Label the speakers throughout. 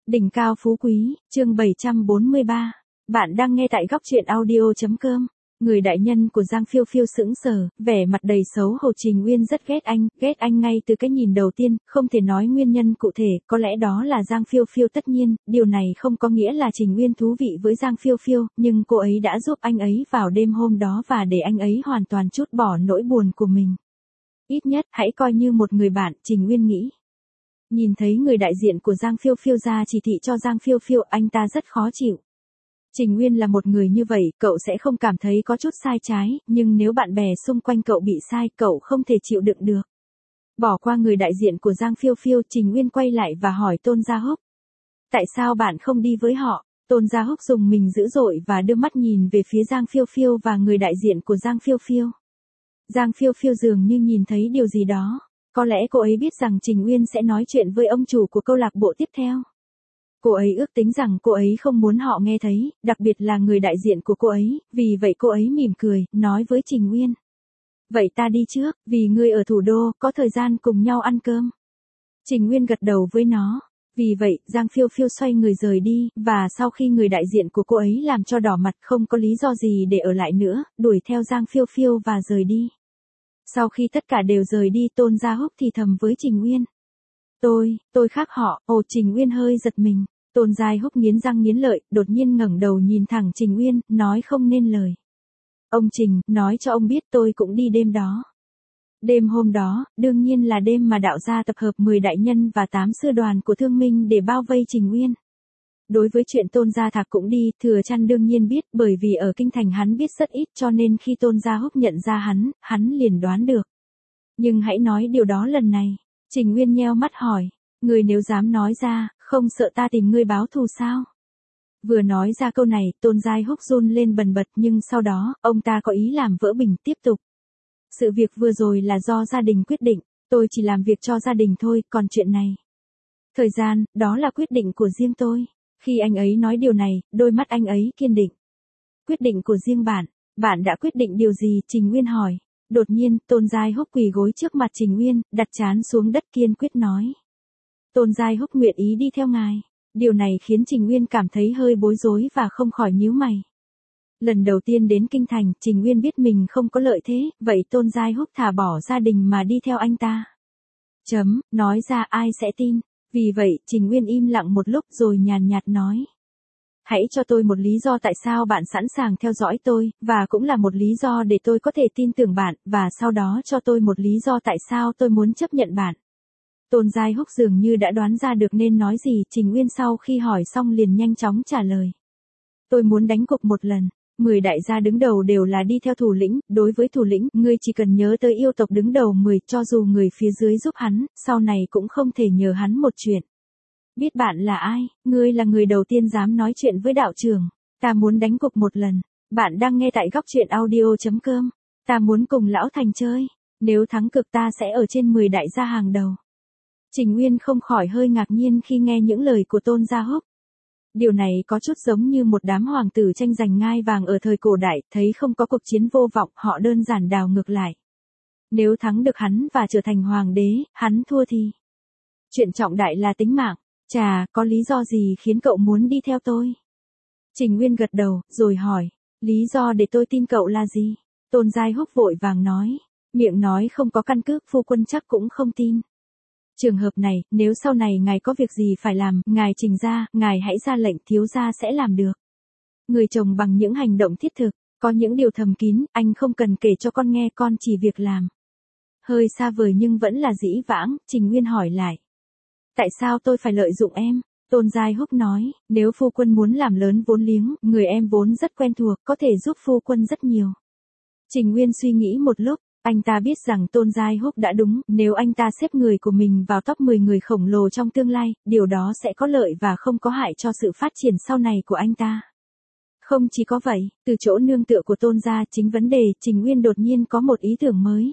Speaker 1: Đỉnh cao phú quý, chương 743. Bạn đang nghe tại góc truyện audio.com. Người đại nhân của Giang Phiêu Phiêu sững sờ, vẻ mặt đầy xấu hổ. Trình Uyên rất ghét anh ngay từ cái nhìn đầu tiên, không thể nói nguyên nhân cụ thể, có lẽ đó là Giang Phiêu Phiêu. Tất nhiên, điều này không có nghĩa là Trình Uyên thú vị với Giang Phiêu Phiêu, nhưng cô ấy đã giúp anh ấy vào đêm hôm đó và để anh ấy hoàn toàn trút bỏ nỗi buồn của mình. Ít nhất, hãy coi như một người bạn, Trình Uyên nghĩ. Nhìn thấy người đại diện của Giang Phiêu Phiêu ra chỉ thị cho Giang Phiêu Phiêu, anh ta rất khó chịu. Trình Uyên là một người như vậy, cậu sẽ không cảm thấy có chút sai trái, nhưng nếu bạn bè xung quanh cậu bị sai, cậu không thể chịu đựng được. Bỏ qua người đại diện của Giang Phiêu Phiêu, Trình Uyên quay lại và hỏi Tôn Gia Húc. Tại sao bạn không đi với họ? Tôn Gia Húc dùng mình dữ dội và đưa mắt nhìn về phía Giang Phiêu Phiêu và người đại diện của Giang Phiêu Phiêu. Giang Phiêu Phiêu dường như nhìn thấy điều gì đó. Có lẽ cô ấy biết rằng Trình Uyên sẽ nói chuyện với ông chủ của câu lạc bộ tiếp theo. Cô ấy ước tính rằng cô ấy không muốn họ nghe thấy, đặc biệt là người đại diện của cô ấy, vì vậy cô ấy mỉm cười, nói với Trình Uyên. Vậy ta đi trước, vì ngươi ở thủ đô, có thời gian cùng nhau ăn cơm. Trình Uyên gật đầu với nó. Vì vậy, Giang Phiêu Phiêu xoay người rời đi, và sau khi người đại diện của cô ấy làm cho đỏ mặt không có lý do gì để ở lại nữa, đuổi theo Giang Phiêu Phiêu và rời đi. Sau khi tất cả đều rời đi, Tôn Gia Húc thì thầm với Trình Uyên. Tôi khác họ. Ồ, Trình Uyên hơi giật mình. Tôn Gia Húc nghiến răng nghiến lợi, đột nhiên ngẩng đầu nhìn thẳng Trình Uyên, nói không nên lời. Ông Trình, nói cho ông biết tôi cũng đi đêm đó. Đêm hôm đó, đương nhiên là đêm mà đạo gia tập hợp 10 đại nhân và 8 sư đoàn của Thương Minh để bao vây Trình Uyên. Đối với chuyện Tôn Gia Thạc cũng đi, Thừa Chăn đương nhiên biết, bởi vì ở kinh thành hắn biết rất ít, cho nên khi Tôn Gia Húc nhận ra hắn liền đoán được. Nhưng hãy nói điều đó lần này. Trình Uyên nheo mắt hỏi, người nếu dám nói ra, không sợ ta tìm ngươi báo thù sao? Vừa nói ra câu này, Tôn Gia Húc run lên bần bật, nhưng sau đó, ông ta có ý làm vỡ bình, tiếp tục. Sự việc vừa rồi là do gia đình quyết định, tôi chỉ làm việc cho gia đình thôi, còn chuyện này. Thời gian, đó là quyết định của riêng tôi. Khi anh ấy nói điều này, đôi mắt anh ấy kiên định. Quyết định của riêng bạn đã quyết định điều gì? Trình Uyên hỏi. Đột nhiên, Tôn Gia Húc quỳ gối trước mặt Trình Uyên, đặt trán xuống đất kiên quyết nói. Tôn Gia Húc nguyện ý đi theo ngài. Điều này khiến Trình Uyên cảm thấy hơi bối rối và không khỏi nhíu mày. Lần đầu tiên đến kinh thành, Trình Uyên biết mình không có lợi thế, vậy Tôn Gia Húc thả bỏ gia đình mà đi theo anh ta. Nói ra ai sẽ tin. Vì vậy, Trình Uyên im lặng một lúc rồi nhàn nhạt nói. Hãy cho tôi một lý do tại sao bạn sẵn sàng theo dõi tôi, và cũng là một lý do để tôi có thể tin tưởng bạn, và sau đó cho tôi một lý do tại sao tôi muốn chấp nhận bạn. Tôn Gia Húc dường như đã đoán ra được nên nói gì, Trình Uyên sau khi hỏi xong liền nhanh chóng trả lời. Tôi muốn đánh cược một lần. 10 đại gia đứng đầu đều là đi theo thủ lĩnh, đối với thủ lĩnh, ngươi chỉ cần nhớ tới yêu tộc đứng đầu 10, cho dù người phía dưới giúp hắn, sau này cũng không thể nhờ hắn một chuyện. Biết bạn là ai, ngươi là người đầu tiên dám nói chuyện với đạo trưởng. Ta muốn đánh cược một lần. Bạn đang nghe tại góc truyện audio.com. Ta muốn cùng lão Thành chơi. Nếu thắng cược ta sẽ ở trên 10 đại gia hàng đầu. Trình Uyên không khỏi hơi ngạc nhiên khi nghe những lời của Tôn Gia Húc. Điều này có chút giống như một đám hoàng tử tranh giành ngai vàng ở thời cổ đại, thấy không có cuộc chiến vô vọng, họ đơn giản đảo ngược lại. Nếu thắng được hắn và trở thành hoàng đế, hắn thua thì. Chuyện trọng đại là tính mạng. Chà, có lý do gì khiến cậu muốn đi theo tôi? Trình Uyên gật đầu, rồi hỏi. Lý do để tôi tin cậu là gì? Tôn Gia Húc vội vàng nói. Miệng nói không có căn cứ, phu quân chắc cũng không tin. Trường hợp này, nếu sau này ngài có việc gì phải làm, ngài trình ra, ngài hãy ra lệnh, thiếu gia sẽ làm được. Người chồng bằng những hành động thiết thực, có những điều thầm kín, anh không cần kể cho con nghe, con chỉ việc làm. Hơi xa vời nhưng vẫn là dĩ vãng, Trình Uyên hỏi lại. Tại sao tôi phải lợi dụng em? Tôn Gia Húc nói, nếu phu quân muốn làm lớn vốn liếng, người em vốn rất quen thuộc, có thể giúp phu quân rất nhiều. Trình Uyên suy nghĩ một lúc. Anh ta biết rằng Tôn Gia Húc đã đúng, nếu anh ta xếp người của mình vào top 10 người khổng lồ trong tương lai, điều đó sẽ có lợi và không có hại cho sự phát triển sau này của anh ta. Không chỉ có vậy, từ chỗ nương tựa của Tôn Gia, chính vấn đề, Trình Uyên đột nhiên có một ý tưởng mới.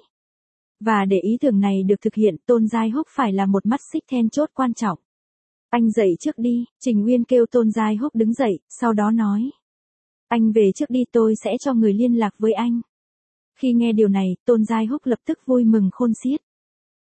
Speaker 1: Và để ý tưởng này được thực hiện, Tôn Gia Húc phải là một mắt xích then chốt quan trọng. Anh dậy trước đi, Trình Uyên kêu Tôn Gia Húc đứng dậy, sau đó nói. Anh về trước đi, tôi sẽ cho người liên lạc với anh. Khi nghe điều này, Tôn Gia Húc lập tức vui mừng khôn xiết.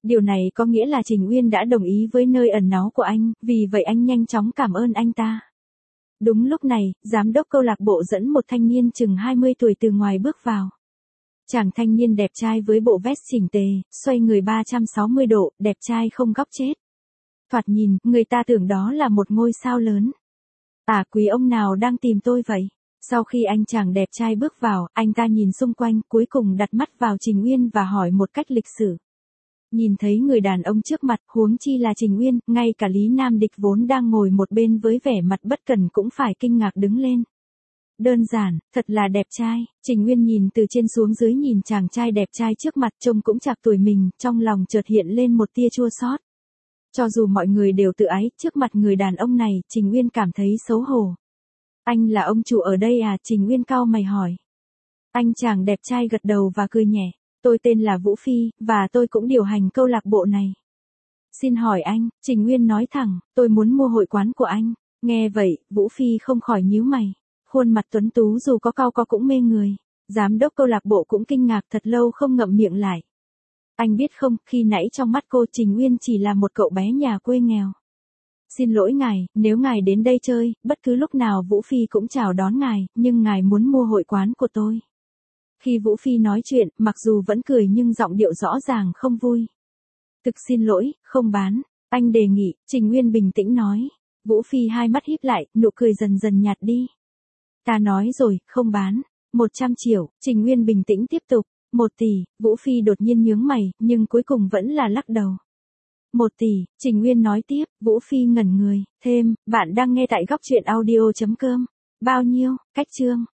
Speaker 1: Điều này có nghĩa là Trình Uyên đã đồng ý với nơi ẩn náu của anh, vì vậy anh nhanh chóng cảm ơn anh ta. Đúng lúc này, giám đốc câu lạc bộ dẫn một thanh niên chừng 20 tuổi từ ngoài bước vào. Chàng thanh niên đẹp trai với bộ vest chỉnh tề, xoay người 360 độ, đẹp trai không góc chết. Thoạt nhìn, người ta tưởng đó là một ngôi sao lớn. Quý ông nào đang tìm tôi vậy? Sau khi anh chàng đẹp trai bước vào, anh ta nhìn xung quanh, cuối cùng đặt mắt vào Trình Uyên và hỏi một cách lịch sự. Nhìn thấy người đàn ông trước mặt, huống chi là Trình Uyên, ngay cả Lý Nam Địch vốn đang ngồi một bên với vẻ mặt bất cần cũng phải kinh ngạc đứng lên. Đơn giản, thật là đẹp trai. Trình Uyên nhìn từ trên xuống dưới nhìn chàng trai đẹp trai trước mặt trông cũng chạc tuổi mình, trong lòng chợt hiện lên một tia chua xót. Cho dù mọi người đều tự ái, trước mặt người đàn ông này, Trình Uyên cảm thấy xấu hổ. Anh là ông chủ ở đây à? Trình Uyên cau mày hỏi. Anh chàng đẹp trai gật đầu và cười nhẹ. Tôi tên là Vũ Phi, và tôi cũng điều hành câu lạc bộ này. Xin hỏi anh, Trình Uyên nói thẳng, tôi muốn mua hội quán của anh. Nghe vậy, Vũ Phi không khỏi nhíu mày. Khuôn mặt tuấn tú dù có cau có cũng mê người. Giám đốc câu lạc bộ cũng kinh ngạc thật lâu không ngậm miệng lại. Anh biết không, khi nãy trong mắt cô Trình Uyên chỉ là một cậu bé nhà quê nghèo. Xin lỗi ngài, nếu ngài đến đây chơi, bất cứ lúc nào Vũ Phi cũng chào đón ngài, nhưng ngài muốn mua hội quán của tôi. Khi Vũ Phi nói chuyện, mặc dù vẫn cười nhưng giọng điệu rõ ràng không vui. Thực xin lỗi, không bán. Anh đề nghị, Trình Uyên bình tĩnh nói. Vũ Phi hai mắt híp lại, nụ cười dần dần nhạt đi. Ta nói rồi, không bán. 100 triệu, Trình Uyên bình tĩnh tiếp tục. 1 tỷ, Vũ Phi đột nhiên nhướng mày, nhưng cuối cùng vẫn là lắc đầu. 1 tỷ, Trình Uyên nói tiếp, Vũ Phi ngẩn người, thêm, bạn đang nghe tại góc truyện audio.com. Bao nhiêu, cách chương.